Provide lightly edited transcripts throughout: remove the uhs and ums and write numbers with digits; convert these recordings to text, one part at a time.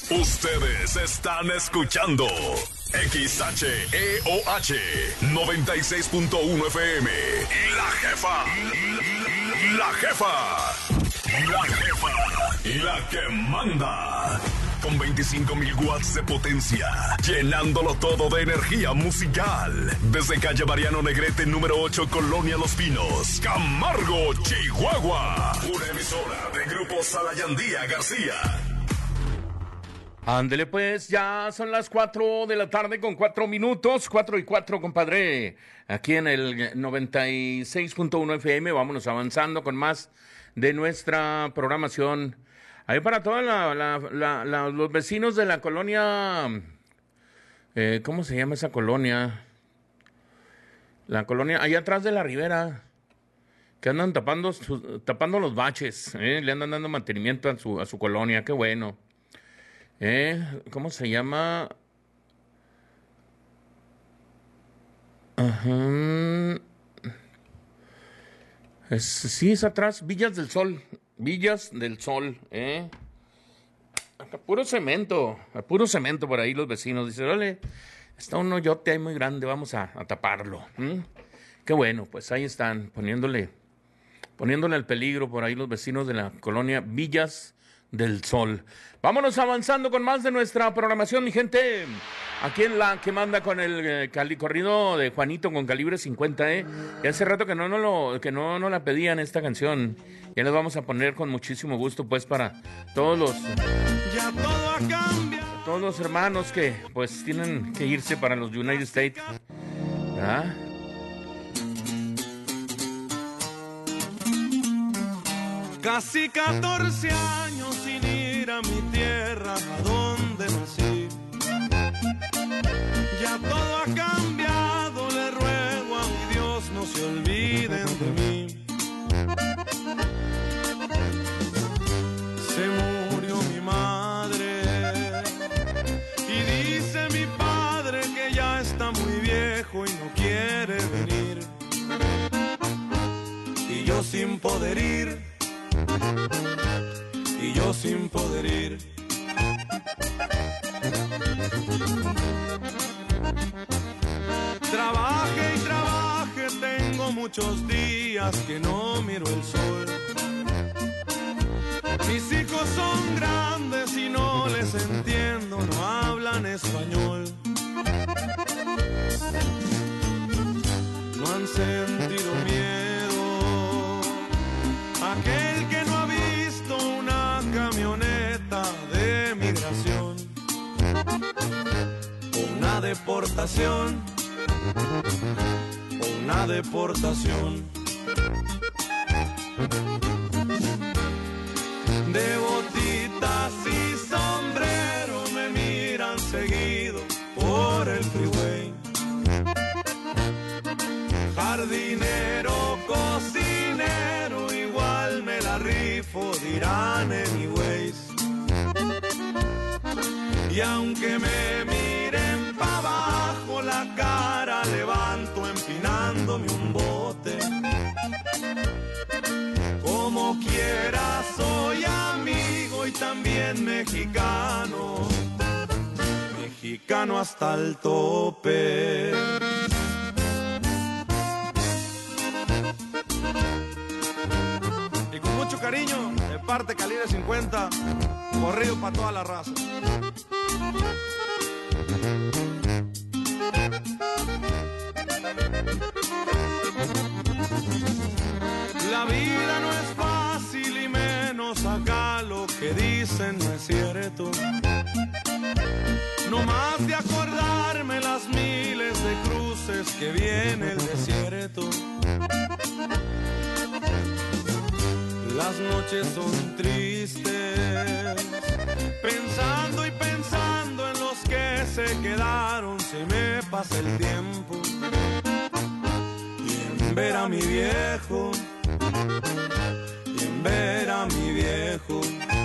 Ustedes están escuchando XHEOH 96.1 FM. La Jefa. La Jefa. La Jefa. La que manda. Con 25.000 watts de potencia, llenándolo todo de energía musical. Desde calle Mariano Negrete, número 8, Colonia Los Pinos, Camargo, Chihuahua. Una emisora de Grupo Salayandía García. Ándele pues, ya son las 4 de la tarde con 4 minutos, 4:04, compadre. Aquí en el 96.1 FM, vámonos avanzando con más de nuestra programación. Ahí para todos los vecinos de la colonia, ¿cómo se llama esa colonia? La colonia, allá atrás de la Ribera, que andan tapando los baches, le andan dando mantenimiento a su colonia, qué bueno. ¿Cómo se llama? Ajá. Sí, es atrás, Villas del Sol, Acá, puro cemento por ahí los vecinos. Dicen, ole, está un hoyote ahí muy grande, vamos a taparlo. Qué bueno, pues ahí están, poniéndole al peligro por ahí los vecinos de la colonia Villas del Sol. Vámonos avanzando con más de nuestra programación, mi gente. Aquí en la que manda con el corrido de Juanito con calibre 50, Y hace rato que no la pedían esta canción. Ya les vamos a poner con muchísimo gusto, pues, para todos los hermanos que, pues, tienen que irse para los United States. ¿Ah? Casi 14 años sin ir a mi tierra, a donde nací. Ya todo ha cambiado, le ruego a mi Dios no se olviden de mí. Se murió mi madre y dice mi padre que ya está muy viejo y no quiere venir. Y yo sin poder ir. Y yo sin poder ir. Trabaje y trabaje, tengo muchos días que no miro el sol. Mis hijos son grandes y no les entiendo, no hablan español. No han sentido miedo, aquel que no ha visto una camioneta de migración o una deportación, o una deportación. De botitas y sombrero me miran seguido por el freeway. Jardinero, cocinero, igual me la rifo, dirán anyways. Y aunque me miren pa' abajo, la cara levanto empinándome un bote. Como quiera soy amigo y también mexicano, mexicano hasta el tope. Y con mucho cariño, de parte calibre 50, corrido para toda la raza. La vida no es fácil y menos acá lo que dicen no es cierto. No más de acordarme las miles de cruces que viene el desierto. Las noches son tristes, pensando y pensando en los que se quedaron, se me pasa el tiempo. Y en ver a mi viejo, y en ver a mi viejo.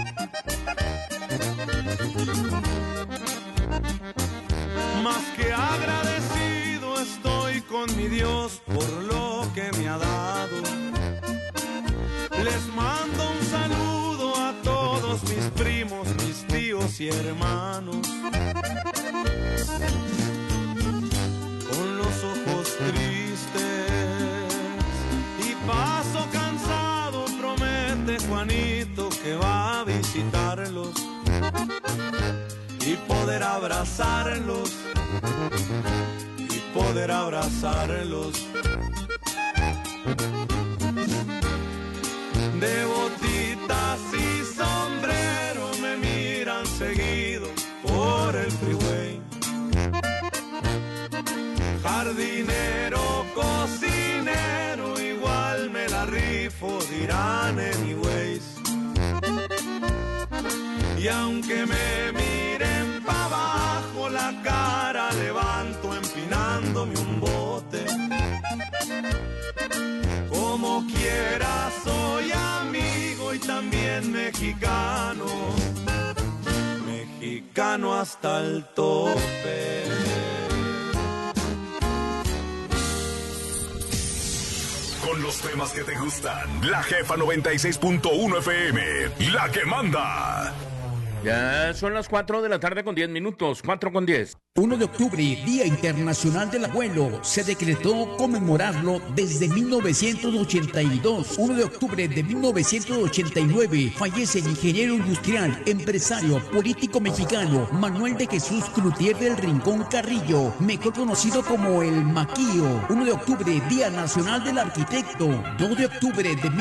Más que agradecido estoy con mi Dios por lo que me ha dado. Les mando un saludo a todos mis primos, mis tíos y hermanos, con los ojos tristes y paso cansado, promete Juanito que va a visitarlos y poder abrazarlos, poder abrazarlos. De botitas y sombrero me miran seguido por el freeway. Jardinero, cocinero, igual me la rifo, dirán anyways. Y aunque me miren pa' abajo, la cara levanto empinándome un bote. Como quiera soy amigo y también mexicano, mexicano hasta el tope. Con los temas que te gustan, La Jefa 96.1 FM, la que manda. Ya son las 4 de la tarde con 10 minutos, 4:10. 1 de octubre, Día Internacional del Abuelo. Se decretó conmemorarlo desde 1982. 1 de octubre de 1989, fallece el ingeniero industrial, empresario, político mexicano, Manuel de Jesús Cloutier del Rincón Carrillo, mejor conocido como el Maquío. 1 de octubre, Día Nacional del Arquitecto. 2 de octubre de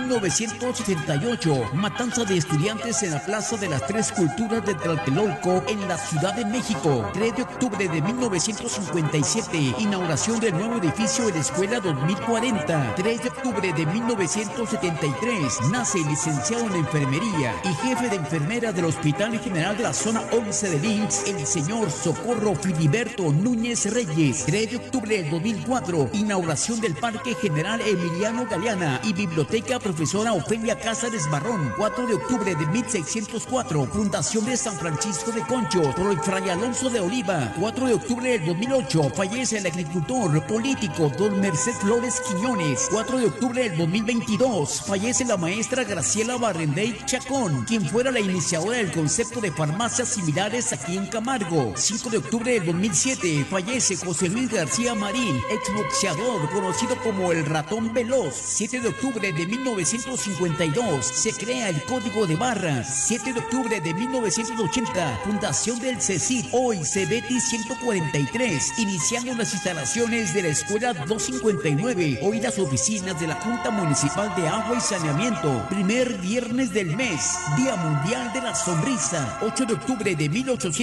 1978, matanza de estudiantes en la Plaza de las Tres Culturas de Tlatelolco, en la Ciudad de México. 3 de octubre de 1957, inauguración del nuevo edificio de la Escuela 2040. 3 de octubre de 1973, nace el licenciado en enfermería y jefe de enfermera del Hospital General de la Zona 11 de IMSS, el señor Socorro Filiberto Núñez Reyes. 3 de octubre del 2004, inauguración del Parque General Emiliano Galeana y Biblioteca Profesora Ofelia Cázares Barrón. 4 de octubre de 1604, fundación de San Francisco de Concho por el Fray Alonso de Oliva. 4 de octubre del 2008, fallece el agricultor político Don Merced Flores Quiñones. 4 de octubre del 2022, fallece la maestra Graciela Barrendey Chacón, quien fuera la iniciadora del concepto de farmacias similares aquí en Camargo. 5 de octubre del 2007, fallece José Luis García Marín, exboxeador conocido como el Ratón Veloz. 7 de octubre de 1952, se crea el Código de Barras. 7 de octubre de 1980, fundación del CECID, hoy CEBETI 143, iniciando las instalaciones de la Escuela 259, hoy las oficinas de la Junta Municipal de Agua y Saneamiento. Primer viernes del mes, Día Mundial de la Sonrisa. 8 de octubre de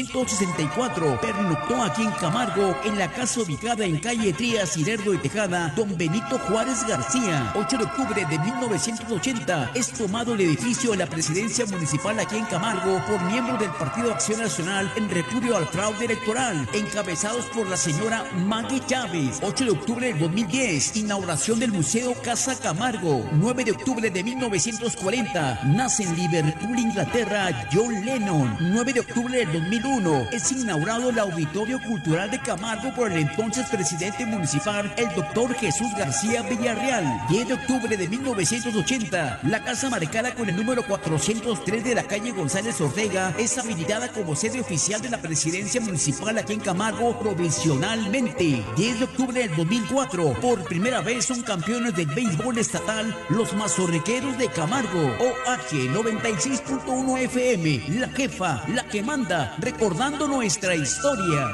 1864, pernoctó aquí en Camargo, en la casa ubicada en calle Trías, Lerdo y Tejada, don Benito Juárez García. 8 de octubre de 1980, es tomado el edificio de la Presidencia Municipal aquí en Camargo por miembros del Partido Acción Nacional en repudio al fraude electoral, encabezados por la señora Maggie Chávez. 8 de octubre del 2010, inauguración del Museo Casa Camargo. 9 de octubre de 1940, nace en Liverpool, Inglaterra, John Lennon. 9 de octubre del 2001, es inaugurado el Auditorio Cultural de Camargo por el entonces presidente municipal, el doctor Jesús García Villarreal. 10 de octubre de 1980, la casa marcada con el número 403 de la calle González Ortega es habilitada como sede oficial de la presidencia municipal aquí en Camargo provisionalmente. 10 de octubre del 2004, por primera vez son campeones del béisbol estatal los Mazorrequeros de Camargo. OH 96.1 FM, la jefa, la que manda, recordando nuestra historia.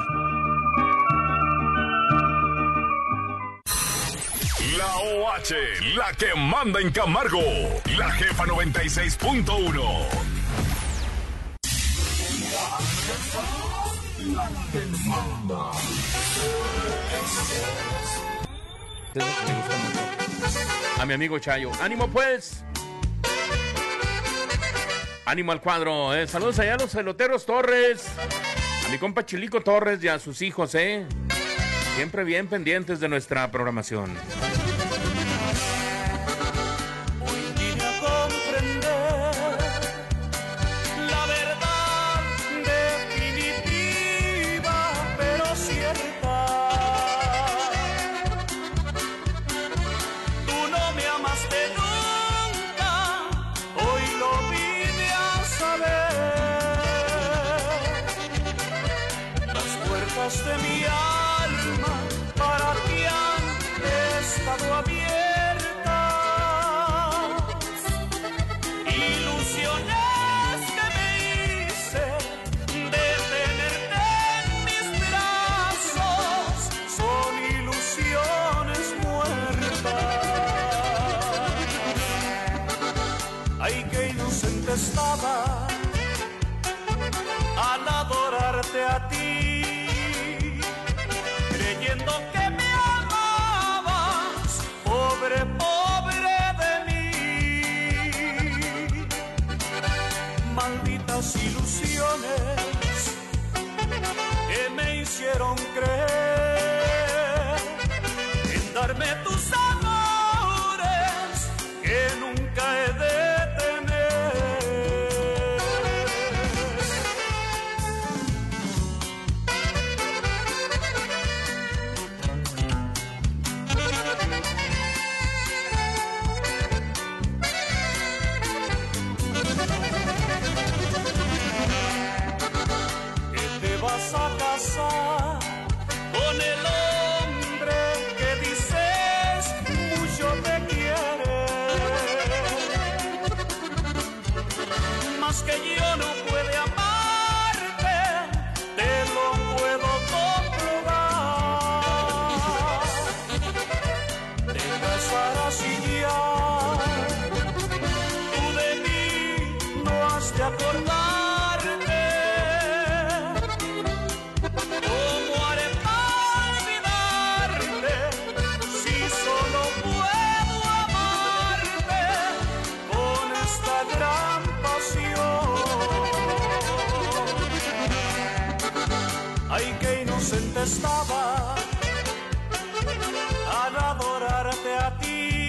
La OH, la que manda en Camargo, la jefa 96.1. La que manda. A mi amigo Chayo. ¡Ánimo, pues! ¡Ánimo al cuadro! Saludos allá a los peloteros Torres. A mi compa Chilico Torres y a sus hijos, siempre bien pendientes de nuestra programación. heridas de mi alma para ti han estado abiertas. Ilusiones que me hice de tenerte en mis brazos son ilusiones muertas. Ay, qué inocente estaba al adorarte a ti, creyendo que me amabas, pobre, pobre de mí. Malditas ilusiones que me hicieron creer en darme tus amores que nunca he de con el hombre que dices mucho te quiere, más que yo no puede amarte, te lo puedo comprobar. Te casarás y ya tú de mí no has de acordar. Estaba al adorarte a ti,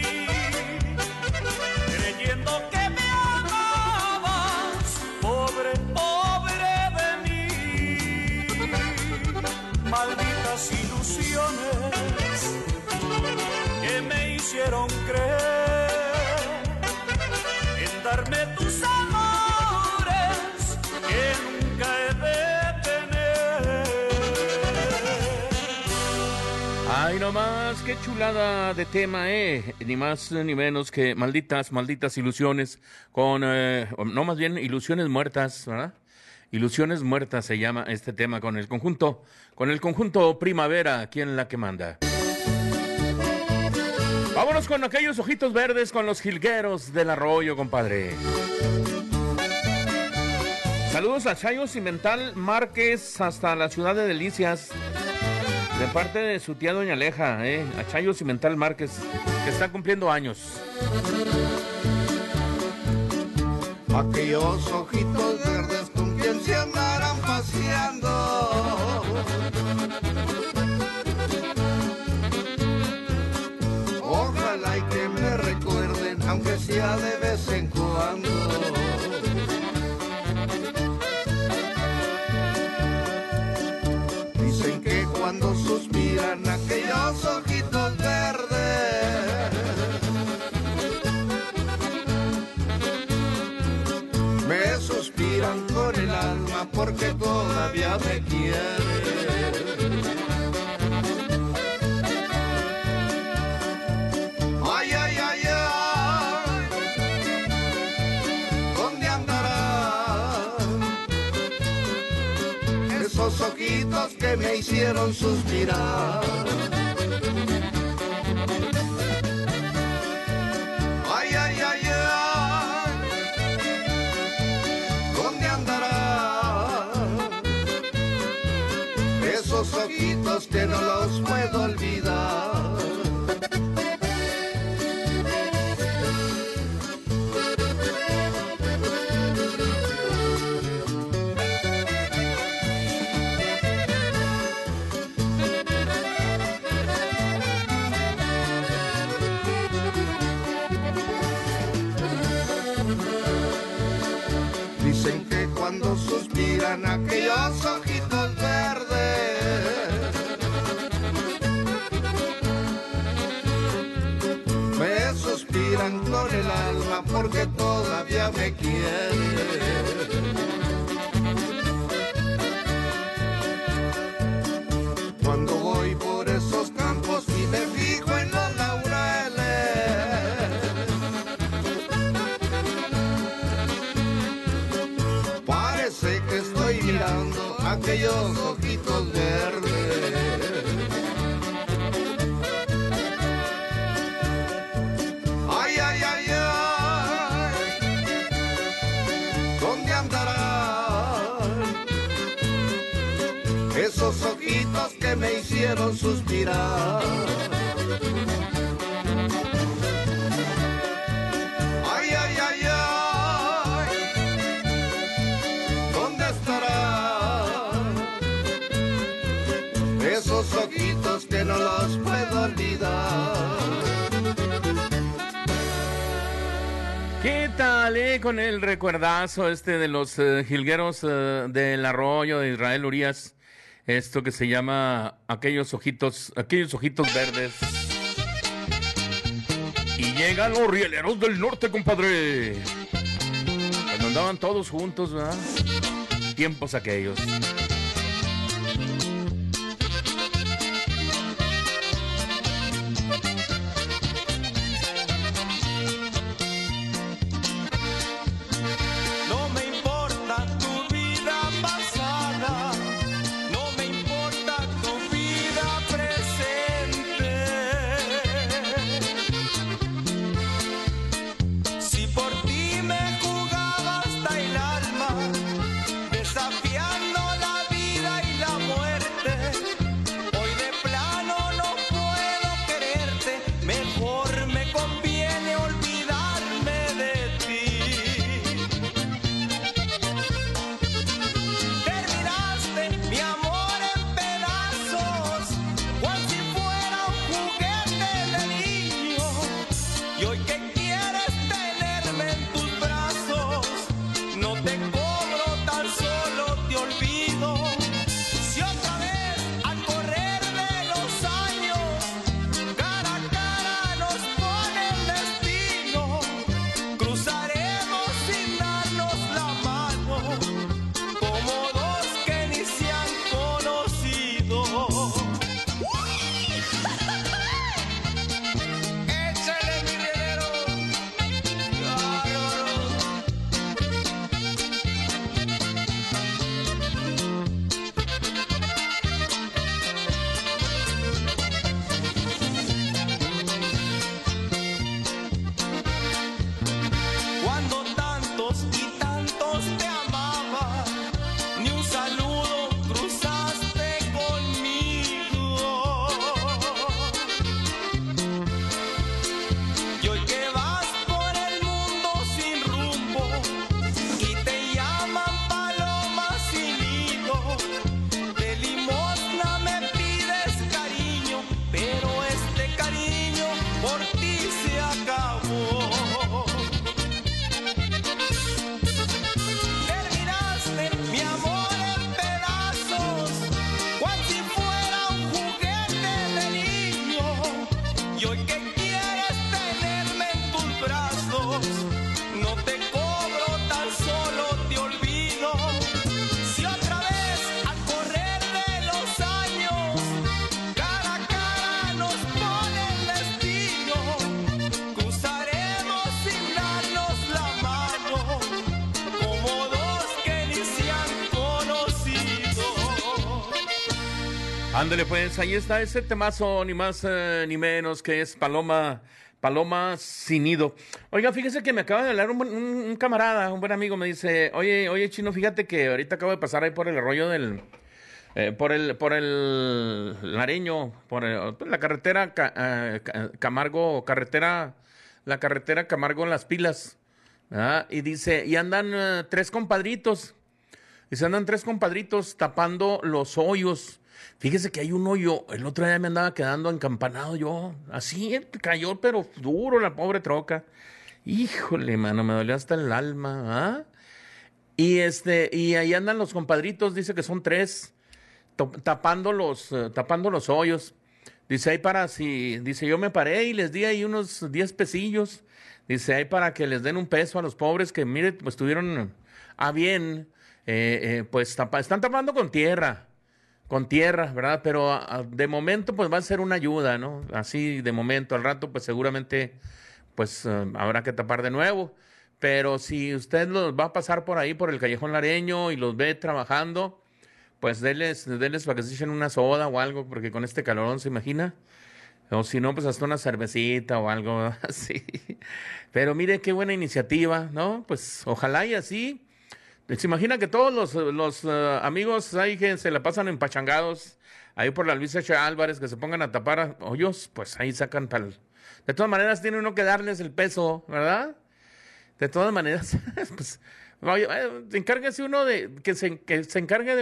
creyendo que me amabas, pobre, pobre de mí. Malditas ilusiones que me hicieron creer en darme tus amores que nunca he de. Ay, nomás, qué chulada de tema, ni más ni menos que malditas ilusiones con, no, más bien ilusiones muertas, ¿verdad? Ilusiones muertas se llama este tema con el conjunto Primavera, ¿quién la que manda? Vámonos con aquellos ojitos verdes con los jilgueros del arroyo, compadre. Saludos a Chayo Cimental Márquez hasta la ciudad de Delicias. De parte de su tía Doña Aleja, a Chayo Cimental Márquez, que está cumpliendo años. Aquellos ojitos verdes con quien se andarán paseando, ojalá y que me recuerden, aunque sea de vez en cuando. Cuando suspiran aquellos ojitos verdes, me suspiran con el alma porque todavía me quieren. Ay, ay, ay, ay, ¿dónde andarán esos ojitos que me hicieron suspirar? Ay, ay, ay, ay, ¿dónde andarán esos ojitos que no los puedo olvidar? Dicen que cuando suspiran aquellos ojitos verdes, me suspiran con el alma porque todavía me quieren. mirando aquellos ojitos verdes. Ay, ay, ay, ay, ¿dónde andarán esos ojitos que me hicieron suspirar? Ay, ay, ay, ay, ¿dónde estarán esos ojitos que no los puedo olvidar? ¿Qué tal, con el recuerdazo de los jilgueros del arroyo de Israel Urias? Esto que se llama aquellos ojitos verdes. Y llegan los rieleros del norte, compadre. Cuando andaban todos juntos, ¿verdad? Tiempos aquellos. No me importa tu vida pasada, no me importa tu vida presente. Si por ti me jugaba hasta el alma, desafiando la vida y la muerte, hoy de plano no puedo quererte, mejor me conviene olvidarme de ti. Terminaste mi amor en pedazos, cual si fuera un juguete de niño, y hoy que quieres tenerme en tus brazos, no te cobro, tan solo te olvido. Si otra vez al correr de los años, cara a cara nos pone el destino, cruzaremos sin darnos la mano, como dos que ni se han conocido. Échale, mi rielero. Cuando tantos y tantos te amaba, ni un saludo cruzaste conmigo. Y hoy que vas por el mundo sin rumbo y te llaman paloma sin nido, de limosna me pides cariño, pero este cariño por ti se acabó. Terminaste mi amor en pedazos, cual si fuera un juguete de niño, y hoy que quieres tenerme en tus brazos, no te cobro, tan solo te olvido. Si otra vez al correr de los años, cara a cara nos pone el destino, cruzaremos sin darnos la mano, como dos que ni se han conocido. Ándale, pues, ahí está ese temazo, ni más ni menos, que es Paloma sin nido. Oiga, fíjese que me acaba de hablar un camarada, un buen amigo, me dice, oye, Chino, fíjate que ahorita acabo de pasar ahí por el arroyo del, por el Lareño, por la carretera Camargo, la carretera Camargo Las Pilas, ¿verdad? Y dice, y andan tres compadritos tapando los hoyos. Fíjese que hay un hoyo, el otro día me andaba quedando encampanado yo, así cayó, pero duro la pobre troca. Híjole, mano, me dolió hasta el alma, ¿ah? Y ahí andan los compadritos, dice que son tres, tapando los hoyos. Dice, dice, yo me paré y les di ahí unos 10 pesillos. Dice, ahí para que les den un peso a los pobres que, mire, pues tuvieron a bien, pues están tapando con tierra, ¿verdad? Pero de momento, pues va a ser una ayuda, ¿no? Así de momento, al rato, pues seguramente, pues habrá que tapar de nuevo. Pero si usted los va a pasar por ahí, por el Callejón Lareño, y los ve trabajando, pues deles para que se echen una soda o algo, porque con este calorón, ¿se imagina? O si no, pues hasta una cervecita o algo así. Pero mire qué buena iniciativa, ¿no? Pues ojalá y así. Se imagina que todos los amigos ahí que se la pasan empachangados, ahí por la Luis H. Álvarez, que se pongan a tapar hoyos, pues ahí sacan tal. De todas maneras, tiene uno que darles el peso, ¿verdad? De todas maneras, pues, encárguese uno que se encargue de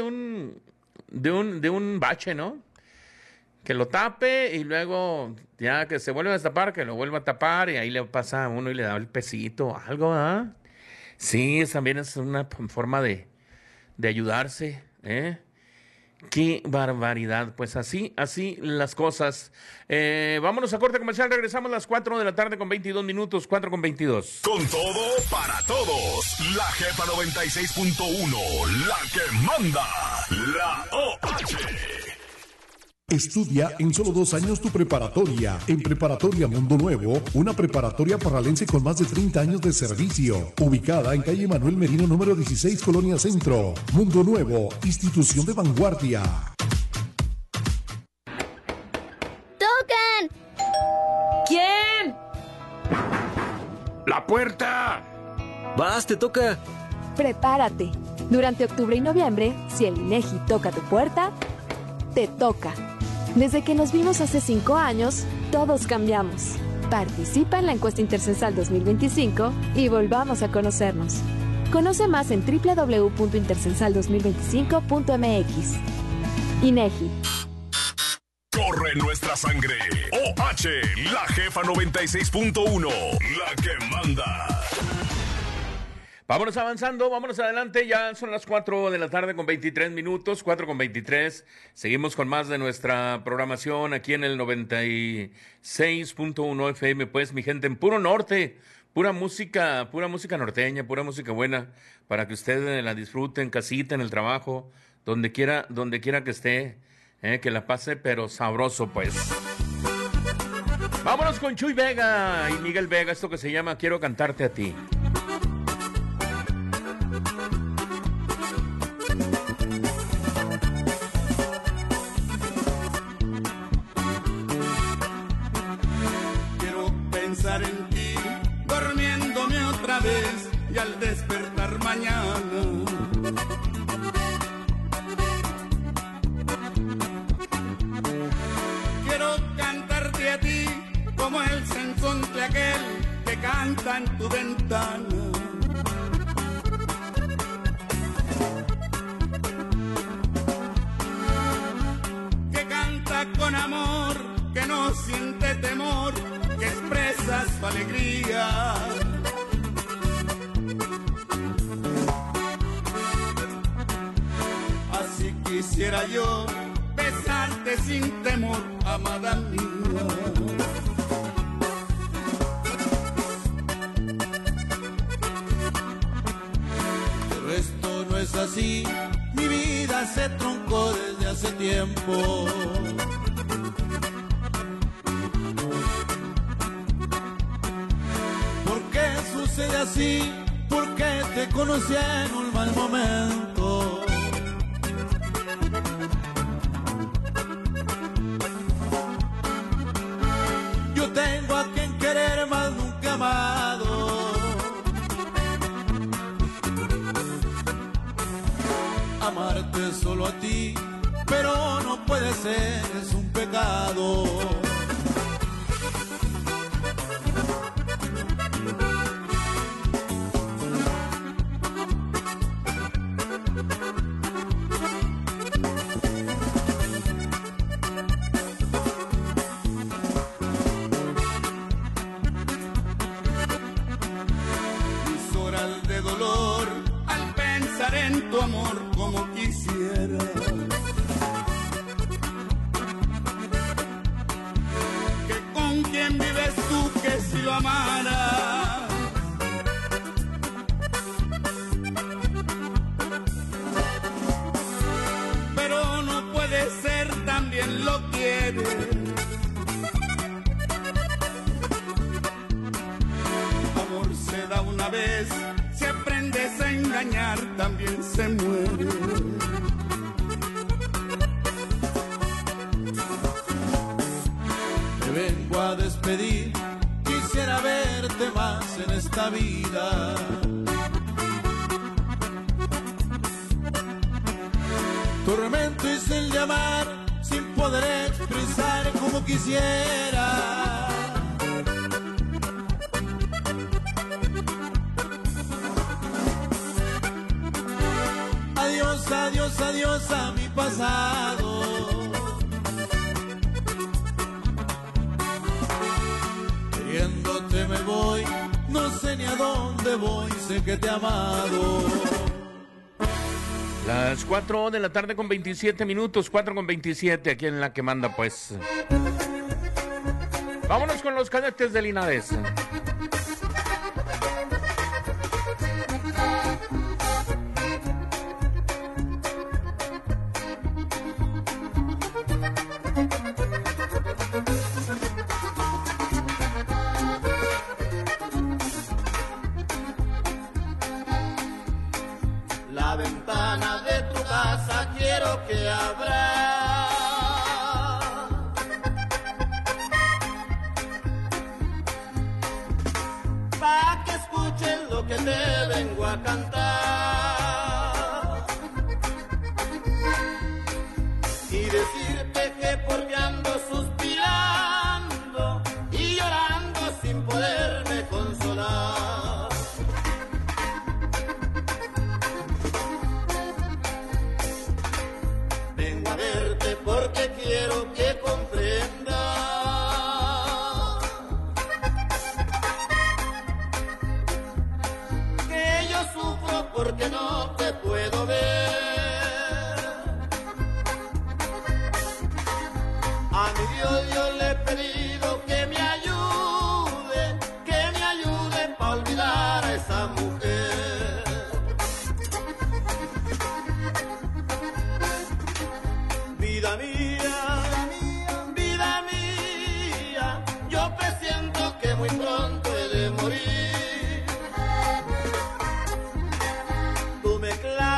un bache, ¿no? Que lo tape y luego, ya que se vuelve a destapar, que lo vuelva a tapar y ahí le pasa a uno y le da el pesito o algo, ¿ah? Sí, también es una forma de ayudarse, ¿eh? Qué barbaridad. Pues así las cosas. Vámonos a corte comercial. Regresamos a las 4 de la tarde con 22 minutos. 4:22. Con todo, para todos. La Jefa 96.1. La que manda. La OH. Estudia en solo 2 años tu preparatoria. En Preparatoria Mundo Nuevo, una preparatoria parralense con más de 30 años de servicio. Ubicada en calle Manuel Merino, número 16, Colonia Centro. Mundo Nuevo, institución de vanguardia. ¡Tocan! ¿Quién? ¡La puerta! ¡Vas, te toca! Prepárate. Durante octubre y noviembre, si el INEGI toca tu puerta, te toca. Desde que nos vimos hace 5 años, todos cambiamos. Participa en la encuesta Intercensal 2025 y volvamos a conocernos. Conoce más en www.intercensal2025.mx. INEGI. Corre nuestra sangre. OH, la Jefa 96.1. La que manda. Vámonos avanzando, vámonos adelante, ya son las 4 de la tarde con 23 minutos, 4:23. Seguimos con más de nuestra programación aquí en el 96.1 FM, pues mi gente, en puro norte, pura música norteña, pura música buena, para que ustedes la disfruten en casita, en el trabajo, donde quiera que esté, que la pase, pero sabroso pues. Vámonos con Chuy Vega y Miguel Vega, esto que se llama Quiero Cantarte a Ti. En ti, durmiéndome otra vez y al despertar mañana. Quiero cantarte a ti como el sensonte aquel que canta en tu ventana. Que canta con amor, que no siente temor, que expresa su alegría. Así quisiera yo besarte sin temor, amada mía. Pero esto no es así, mi vida se truncó desde hace tiempo. Sucede así porque te conocí en un mal momento. Yo tengo a quien querer más nunca amado. Amarte solo a ti, pero no puede ser, es un pecado. Tu amor como quisiera. Que con quien vives tú, que si lo amara. Pero no puede ser, también lo quiere. Amor se da una vez engañar también se muere. Te vengo a despedir, quisiera verte más en esta vida. Tormento es el llamar sin poder expresar como quisiera. Adiós, adiós, adiós a mi pasado. Queriéndote me voy, no sé ni a dónde voy, sé que te he amado. Las 4 de la tarde con 27 minutos, 4 con 27, aquí en La que manda, pues. Vámonos con los cadetes de Linares. La ventana de tu casa quiero que abra, pa' que escuchen lo que te vengo a cantar y decirte que porque ando suspirando y llorando sin poderme consolar. Porque quiero que comprendas que yo sufro porque no te puedo ver. A mi Dios yo le he pedido que me ayude pa' olvidar a esa mujer. Vida mía, yo presiento que muy pronto he de morir. Tú me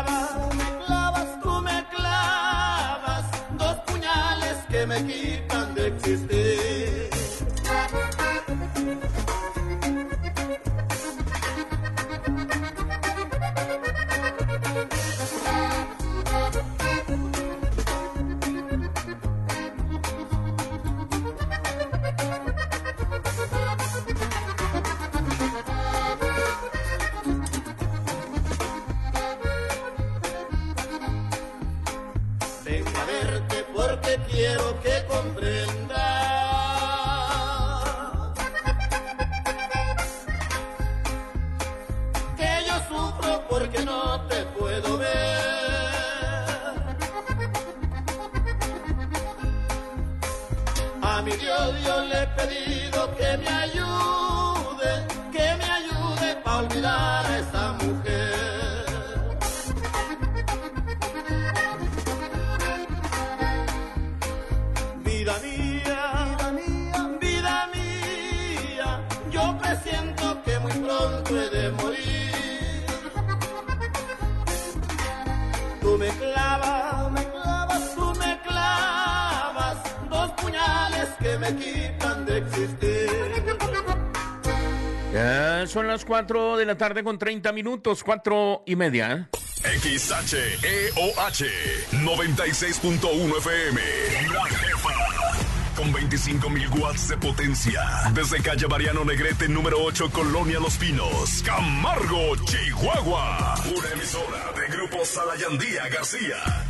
clavas dos puñales que me quitan de existir. Vengo a verte porque quiero que comprendas que yo sufro porque no te puedo ver. A mi Dios yo le he pedido que me ayude pa' olvidar a esa mujer. Vida mía, yo presiento que muy pronto he de morir. Tú me clavas dos puñales que me quitan de existir. Ya son las 4 de la tarde con 30 minutos, 4:30. XHEOH 96.1 FM. La Jefa. Con 25,000 watts de potencia. Desde calle Mariano Negrete, número 8, Colonia Los Pinos, Camargo, Chihuahua. Una emisora de Grupo Salayandía García.